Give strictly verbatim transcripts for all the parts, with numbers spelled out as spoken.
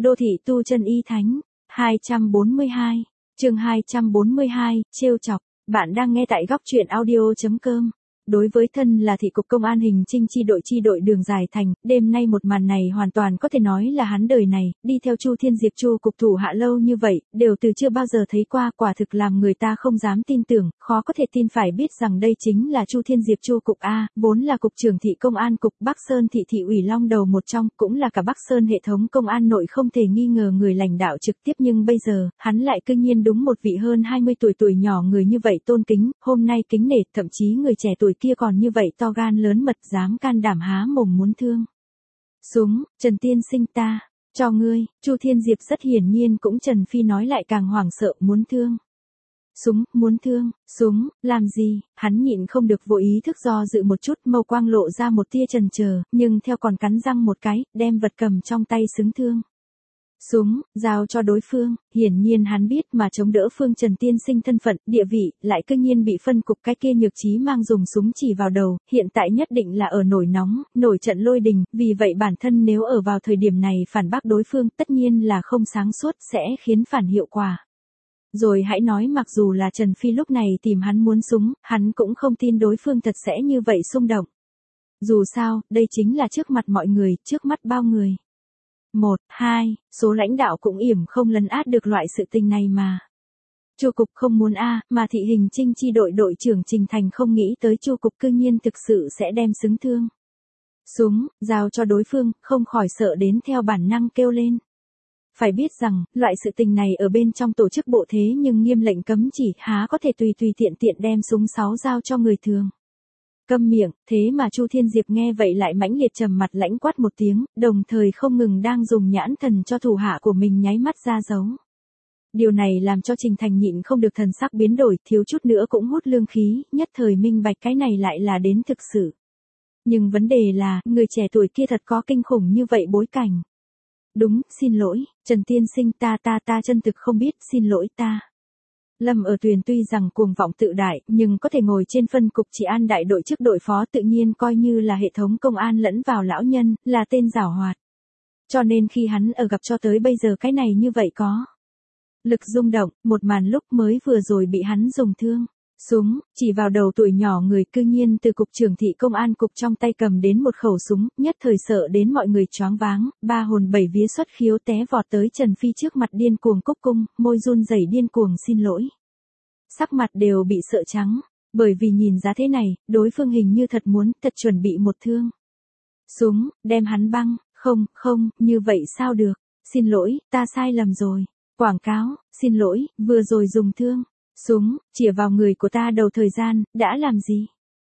Đô thị tu chân y thánh, hai trăm bốn mươi hai, chương hai trăm bốn mươi hai, trêu chọc, bạn đang nghe tại góc truyện audio.com. Đối với thân là thị cục công an hình chinh chi đội chi đội đường Giải Thành, đêm nay một màn này hoàn toàn có thể nói là hắn đời này, đi theo Chu Thiên Diệp Chu cục thủ hạ lâu như vậy, đều từ chưa bao giờ thấy qua, quả thực làm người ta không dám tin tưởng, khó có thể tin phải biết rằng đây chính là Chu Thiên Diệp Chu cục A, vốn là cục trưởng thị công an cục Bắc Sơn thị thị ủy Long Đầu một trong, cũng là cả Bắc Sơn hệ thống công an nội không thể nghi ngờ người lãnh đạo trực tiếp, nhưng bây giờ, hắn lại cư nhiên đúng một vị hơn hai mươi tuổi tuổi nhỏ người như vậy tôn kính, hôm nay kính nể, thậm chí người trẻ tuổi kia còn như vậy to gan lớn mật, dám can đảm há mồm muốn thương. Súng, Trần tiên sinh ta, cho ngươi, Chu Thiên Diệp rất hiển nhiên cũng Trần Phi nói lại càng hoảng sợ, muốn thương. Súng, muốn thương, súng, làm gì, hắn nhịn không được vô ý thức do dự một chút, mâu quang lộ ra một tia chần chờ, nhưng theo còn cắn răng một cái, đem vật cầm trong tay xứng thương. Súng, giao cho đối phương, hiển nhiên hắn biết mà chống đỡ Phương Trần tiên sinh thân phận, địa vị, lại cư nhiên bị phân cục cái kia nhược trí mang dùng súng chỉ vào đầu, hiện tại nhất định là ở nổi nóng, nổi trận lôi đình, vì vậy bản thân nếu ở vào thời điểm này phản bác đối phương tất nhiên là không sáng suốt, sẽ khiến phản hiệu quả. Rồi hãy nói mặc dù là Trần Phi lúc này tìm hắn muốn súng, hắn cũng không tin đối phương thật sẽ như vậy xung động. Dù sao, đây chính là trước mặt mọi người, trước mắt bao người. Một, hai, số lãnh đạo cũng yểm không lấn át được loại sự tình này mà. Chu cục không muốn a, mà thị hình chinh chi đội đội trưởng Trình Thành không nghĩ tới Chu cục cư nhiên thực sự sẽ đem xứng thương. Súng, giao cho đối phương, không khỏi sợ đến theo bản năng kêu lên. Phải biết rằng, loại sự tình này ở bên trong tổ chức bộ thế nhưng nghiêm lệnh cấm chỉ, há có thể tùy tùy tiện tiện đem súng sáu giao cho người thường. Câm miệng, thế mà Chu Thiên Diệp nghe vậy lại mãnh liệt trầm mặt lãnh quát một tiếng, đồng thời không ngừng đang dùng nhãn thần cho thủ hạ của mình nháy mắt ra dấu. Điều này làm cho Trình Thành nhịn không được thần sắc biến đổi, thiếu chút nữa cũng hút lương khí, nhất thời minh bạch cái này lại là đến thực sự. Nhưng vấn đề là, người trẻ tuổi kia thật có kinh khủng như vậy bối cảnh. Đúng, xin lỗi, Trần tiên sinh ta ta ta chân thực không biết, xin lỗi ta. Lâm ở Tuyền tuy rằng cuồng vọng tự đại, nhưng có thể ngồi trên phân cục trị an đại đội chức đội phó tự nhiên coi như là hệ thống công an lẫn vào lão nhân, là tên giảo hoạt. Cho nên khi hắn ở gặp cho tới bây giờ cái này như vậy có lực rung động, một màn lúc mới vừa rồi bị hắn dùng thương. Súng, chỉ vào đầu tuổi nhỏ người cư nhiên từ cục trưởng thị công an cục trong tay cầm đến một khẩu súng, nhất thời sợ đến mọi người choáng váng, ba hồn bảy vía xuất khiếu té vọt tới Trần Phi trước mặt điên cuồng cúc cung, môi run rẩy điên cuồng xin lỗi. Sắc mặt đều bị sợ trắng, bởi vì nhìn giá thế này, đối phương hình như thật muốn, thật chuẩn bị một thương. Súng, đem hắn băng, không, không, như vậy sao được, xin lỗi, ta sai lầm rồi. Quảng cáo, xin lỗi, vừa rồi dùng thương. Súng, chĩa vào người của ta đầu thời gian, đã làm gì?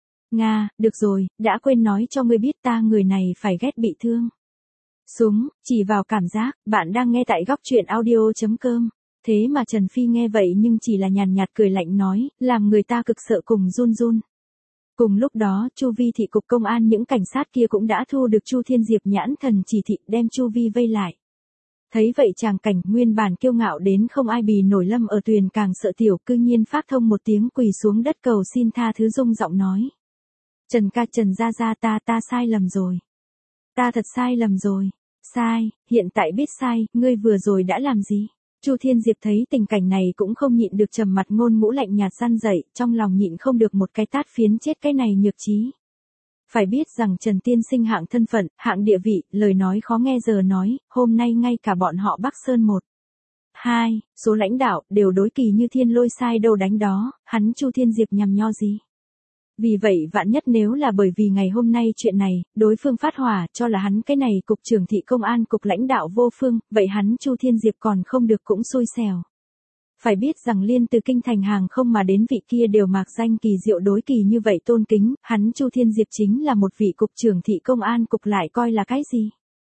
Nga, được rồi, đã quên nói cho ngươi biết ta người này phải ghét bị thương. Súng, chỉ vào cảm giác, bạn đang nghe tại góc truyện audio.com. Thế mà Trần Phi nghe vậy nhưng chỉ là nhàn nhạt cười lạnh nói, làm người ta cực sợ cùng run run. Cùng lúc đó, Chu Vi thị cục công an những cảnh sát kia cũng đã thu được Chu Thiên Diệp nhãn thần chỉ thị đem Chu Vi vây lại. Thấy vậy chàng cảnh nguyên bản kiêu ngạo đến không ai bì nổi Lâm ở Tuyền càng sợ tiểu cư nhiên phát thông một tiếng quỳ xuống đất cầu xin tha thứ rung giọng nói. Trần ca Trần ra ra ta ta sai lầm rồi. Ta thật sai lầm rồi. Sai, hiện tại biết sai, ngươi vừa rồi đã làm gì? Chu Thiên Diệp thấy tình cảnh này cũng không nhịn được trầm mặt ngôn ngũ lạnh nhạt răn dậy, trong lòng nhịn không được một cái tát phiến chết cái này nhược trí. Phải biết rằng Trần tiên sinh hạng thân phận, hạng địa vị, lời nói khó nghe giờ nói, hôm nay ngay cả bọn họ Bắc Sơn một, hai, số lãnh đạo, đều đối kỳ như thiên lôi sai đâu đánh đó, hắn Chu Thiên Diệp nhằm nho gì. Vì vậy vạn nhất nếu là bởi vì ngày hôm nay chuyện này, đối phương phát hỏa cho là hắn cái này cục trưởng thị công an cục lãnh đạo vô phương, vậy hắn Chu Thiên Diệp còn không được cũng xui xẻo. Phải biết rằng liên từ kinh thành hàng không mà đến vị kia đều mạc danh kỳ diệu đối kỳ như vậy tôn kính, hắn Chu Thiên Diệp chính là một vị cục trưởng thị công an cục lại coi là cái gì.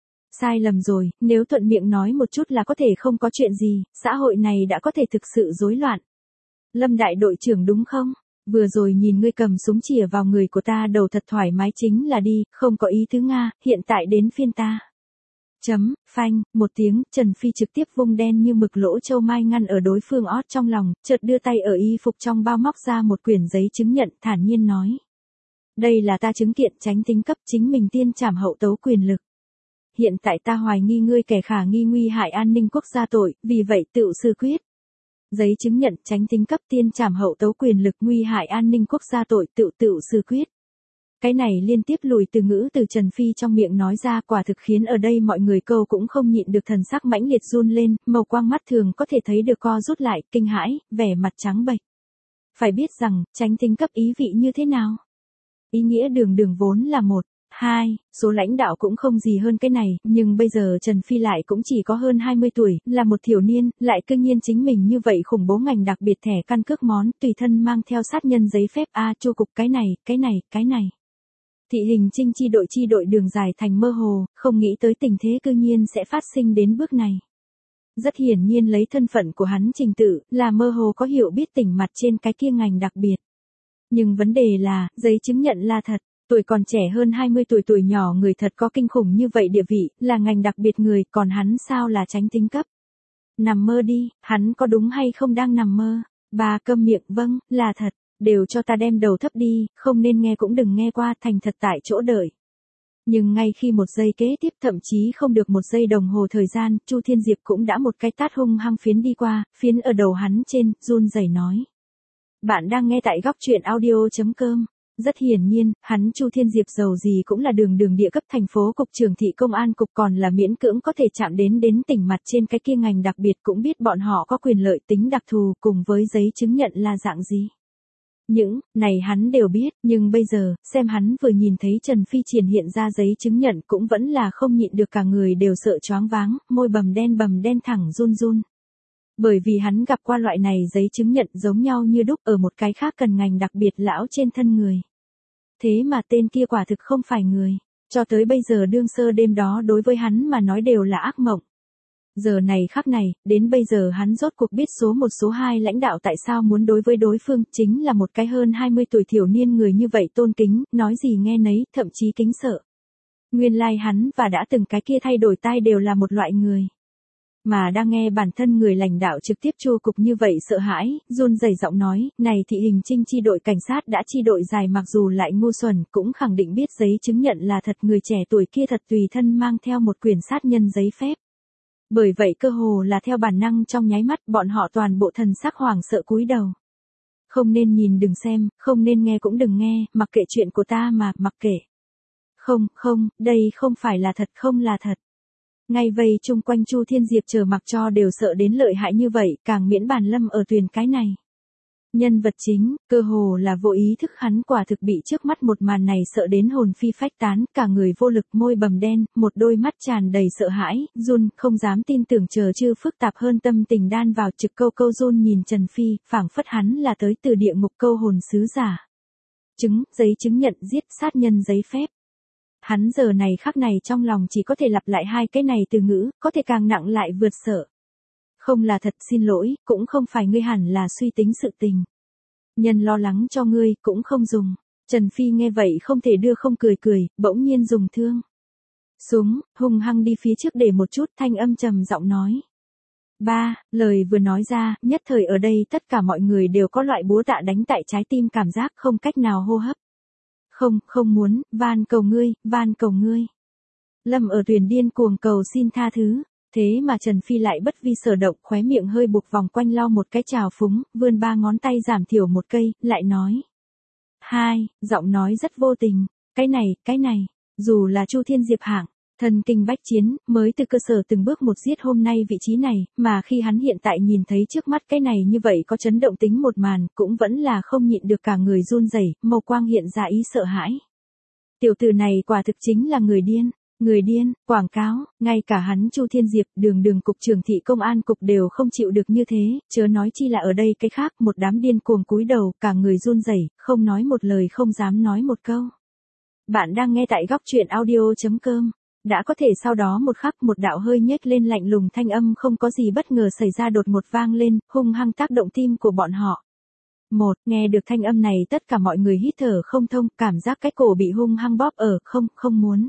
Sai lầm rồi, nếu thuận miệng nói một chút là có thể không có chuyện gì, xã hội này đã có thể thực sự rối loạn. Lâm đại đội trưởng đúng không? Vừa rồi nhìn ngươi cầm súng chĩa vào người của ta đầu thật thoải mái chính là đi, không có ý tứ Nga, hiện tại đến phiên ta. Chấm, phanh, một tiếng, Trần Phi trực tiếp vung đen như mực lỗ châu mai ngăn ở đối phương ót trong lòng, chợt đưa tay ở y phục trong bao móc ra một quyển giấy chứng nhận, thản nhiên nói. Đây là ta chứng kiện tránh tính cấp chính mình tiên trảm hậu tấu quyền lực. hiện tại ta hoài nghi ngươi kẻ khả nghi nguy hại an ninh quốc gia tội, vì vậy tựu xử quyết. Giấy chứng nhận tránh tính cấp tiên trảm hậu tấu quyền lực nguy hại an ninh quốc gia tội tựu tựu xử quyết. Cái này liên tiếp lùi từ ngữ từ Trần Phi trong miệng nói ra quả thực khiến ở đây mọi người câu cũng không nhịn được thần sắc mãnh liệt run lên, màu quang mắt thường có thể thấy được co rút lại, kinh hãi, vẻ mặt trắng bệch. Phải biết rằng, tránh tính cấp ý vị như thế nào? Ý nghĩa đường đường vốn là một, hai, số lãnh đạo cũng không gì hơn cái này, nhưng bây giờ Trần Phi lại cũng chỉ có hơn hai mươi tuổi, là một thiểu niên, lại cương nhiên chính mình như vậy khủng bố ngành đặc biệt thẻ căn cước món, tùy thân mang theo sát nhân giấy phép A chu cục cái này, cái này, cái này. Thị hình trinh chi đội chi đội đường dài thành mơ hồ, không nghĩ tới tình thế cương nhiên sẽ phát sinh đến bước này. Rất hiển nhiên lấy thân phận của hắn Trình Tự, là mơ hồ có hiểu biết tỉnh mặt trên cái kia ngành đặc biệt. Nhưng vấn đề là, giấy chứng nhận là thật, tuổi còn trẻ hơn hai mươi tuổi tuổi nhỏ người thật có kinh khủng như vậy địa vị, là ngành đặc biệt người, còn hắn sao là tránh tính cấp. Nằm mơ đi, hắn có đúng hay không đang nằm mơ? Bà câm miệng, vâng, là thật, đều cho ta đem đầu thấp đi, không nên nghe cũng đừng nghe qua, thành thật tại chỗ đợi. Nhưng ngay khi một giây kế tiếp thậm chí không được một giây đồng hồ thời gian, Chu Thiên Diệp cũng đã một cái tát hung hăng phiến đi qua, phiến ở đầu hắn trên, run rẩy nói. Bạn đang nghe tại góc truyện audio chấm com. Rất hiển nhiên, hắn Chu Thiên Diệp giàu gì cũng là đường đường địa cấp thành phố cục trưởng thị công an cục còn là miễn cưỡng có thể chạm đến đến tỉnh mặt trên cái kia ngành đặc biệt cũng biết bọn họ có quyền lợi tính đặc thù cùng với giấy chứng nhận là dạng gì. Những này hắn đều biết, nhưng bây giờ, xem hắn vừa nhìn thấy Trần Phi triển hiện ra giấy chứng nhận cũng vẫn là không nhịn được cả người đều sợ choáng váng, môi bầm đen bầm đen thẳng run run. Bởi vì hắn gặp qua loại này giấy chứng nhận giống nhau như đúc ở một cái khác cần ngành đặc biệt lão trên thân người. Thế mà tên kia quả thực không phải người, cho tới bây giờ đương sơ đêm đó đối với hắn mà nói đều là ác mộng. Giờ này khắc này, đến bây giờ hắn rốt cuộc biết số một số hai lãnh đạo tại sao muốn đối với đối phương chính là một cái hơn hai mươi tuổi thiểu niên người như vậy tôn kính, nói gì nghe nấy, thậm chí kính sợ. Nguyên lai like hắn và đã từng cái kia thay đổi tai đều là một loại người. Mà đang nghe bản thân người lãnh đạo trực tiếp Chu cục như vậy sợ hãi, run rẩy giọng nói, này thị hình trinh chi đội cảnh sát đã chi đội dài mặc dù lại ngu xuẩn cũng khẳng định biết giấy chứng nhận là thật người trẻ tuổi kia thật tùy thân mang theo một quyển sát nhân giấy phép. Bởi vậy cơ hồ là theo bản năng trong nháy mắt bọn họ toàn bộ thần sắc hoảng sợ cúi đầu. Không nên nhìn đừng xem, không nên nghe cũng đừng nghe, mặc kệ chuyện của ta mà, mặc kệ. Không, không, đây không phải là thật không là thật. Ngay vây chung quanh Chu Thiên Diệp chờ mặc cho đều sợ đến lợi hại như vậy, càng miễn bàn lâm ở thuyền cái này. Nhân vật chính, cơ hồ là vô ý thức hắn quả thực bị trước mắt một màn này sợ đến hồn phi phách tán, cả người vô lực môi bầm đen, một đôi mắt tràn đầy sợ hãi, run, không dám tin tưởng chờ chưa phức tạp hơn tâm tình đan vào trực câu câu run nhìn Trần Phi, phảng phất hắn là tới từ địa ngục câu hồn sứ giả. Chứng, giấy chứng nhận giết sát nhân giấy phép. Hắn giờ này khắc này trong lòng chỉ có thể lặp lại hai cái này từ ngữ, có thể càng nặng lại vượt sợ. Không là thật xin lỗi, cũng không phải ngươi hẳn là suy tính sự tình. Nhân lo lắng cho ngươi, cũng không dùng. Trần Phi nghe vậy không thể đưa không cười cười, bỗng nhiên dùng thương. Súng, hung hăng đi phía trước để một chút thanh âm trầm giọng nói. Ba, lời vừa nói ra, nhất thời ở đây tất cả mọi người đều có loại búa tạ đánh tại trái tim cảm giác không cách nào hô hấp. Không, không muốn, van cầu ngươi, van cầu ngươi. Lâm ở thuyền điên cuồng cầu xin tha thứ. Thế mà Trần Phi lại bất vi sở động, khóe miệng hơi buộc vòng quanh lau một cái trào phúng, vươn ba ngón tay giảm thiểu một cây, lại nói. Hai, giọng nói rất vô tình, cái này, cái này, dù là Chu Thiên Diệp hạng, thần kinh bách chiến, mới từ cơ sở từng bước một giết hôm nay vị trí này, mà khi hắn hiện tại nhìn thấy trước mắt cái này như vậy có chấn động tính một màn, cũng vẫn là không nhịn được cả người run rẩy, màu quang hiện ra ý sợ hãi. Tiểu tử này quả thực chính là người điên. Người điên, quảng cáo, ngay cả hắn Chu Thiên Diệp, đường đường cục trưởng thị công an cục đều không chịu được như thế, chớ nói chi là ở đây cái khác, một đám điên cuồng cúi đầu, cả người run rẩy, không nói một lời không dám nói một câu. Bạn đang nghe tại góc truyện audio chấm com. Đã có thể sau đó một khắc một đạo hơi nhếch lên lạnh lùng thanh âm không có gì bất ngờ xảy ra đột ngột vang lên, hung hăng tác động tim của bọn họ. Một, nghe được thanh âm này tất cả mọi người hít thở không thông, cảm giác cái cổ bị hung hăng bóp ở, không, không muốn.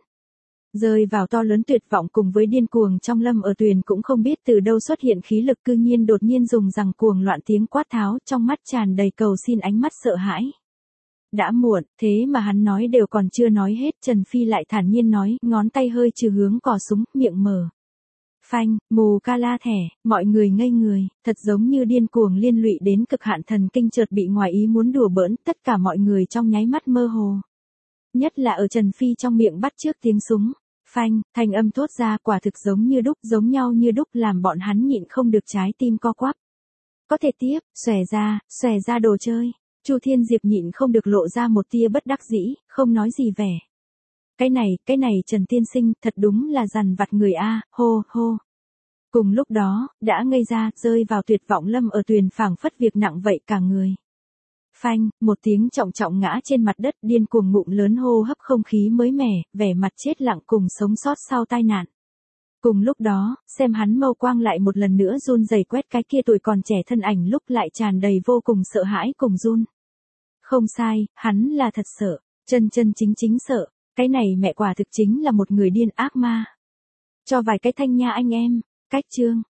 Rơi vào to lớn tuyệt vọng cùng với điên cuồng trong Lâm ở Tuyền cũng không biết từ đâu xuất hiện khí lực cư nhiên đột nhiên dùng rằng cuồng loạn tiếng quát tháo trong mắt tràn đầy cầu xin ánh mắt sợ hãi. Đã muộn, thế mà hắn nói đều còn chưa nói hết, Trần Phi lại thản nhiên nói, ngón tay hơi trừ hướng cò súng, miệng mở. Phanh, mù ca la thẻ, mọi người ngây người, thật giống như điên cuồng liên lụy đến cực hạn thần kinh chợt bị ngoài ý muốn đùa bỡn, tất cả mọi người trong nháy mắt mơ hồ. Nhất là ở Trần Phi trong miệng bắt trước tiếng súng. Phanh, thanh âm thốt ra quả thực giống như đúc, giống nhau như đúc làm bọn hắn nhịn không được trái tim co quắp. Có thể tiếp, xòe ra, xòe ra đồ chơi. Chu Thiên Diệp nhịn không được lộ ra một tia bất đắc dĩ, không nói gì vẻ. Cái này, cái này Trần Tiên Sinh, thật đúng là dằn vặt người a, hô, hô. Cùng lúc đó, đã ngây ra, rơi vào tuyệt vọng Lâm ở Tuyền phảng phất việc nặng vậy cả người. Phanh, một tiếng trọng trọng ngã trên mặt đất, điên cuồng ngụm lớn hô hấp không khí mới mẻ, vẻ mặt chết lặng cùng sống sót sau tai nạn. Cùng lúc đó, xem hắn mâu quang lại một lần nữa run rẩy quét cái kia tuổi còn trẻ thân ảnh lúc lại tràn đầy vô cùng sợ hãi cùng run. Không sai, hắn là thật sợ, chân chân chính chính sợ, cái này mẹ quả thực chính là một người điên ác ma. Cho vài cái thanh nha anh em, cách chương.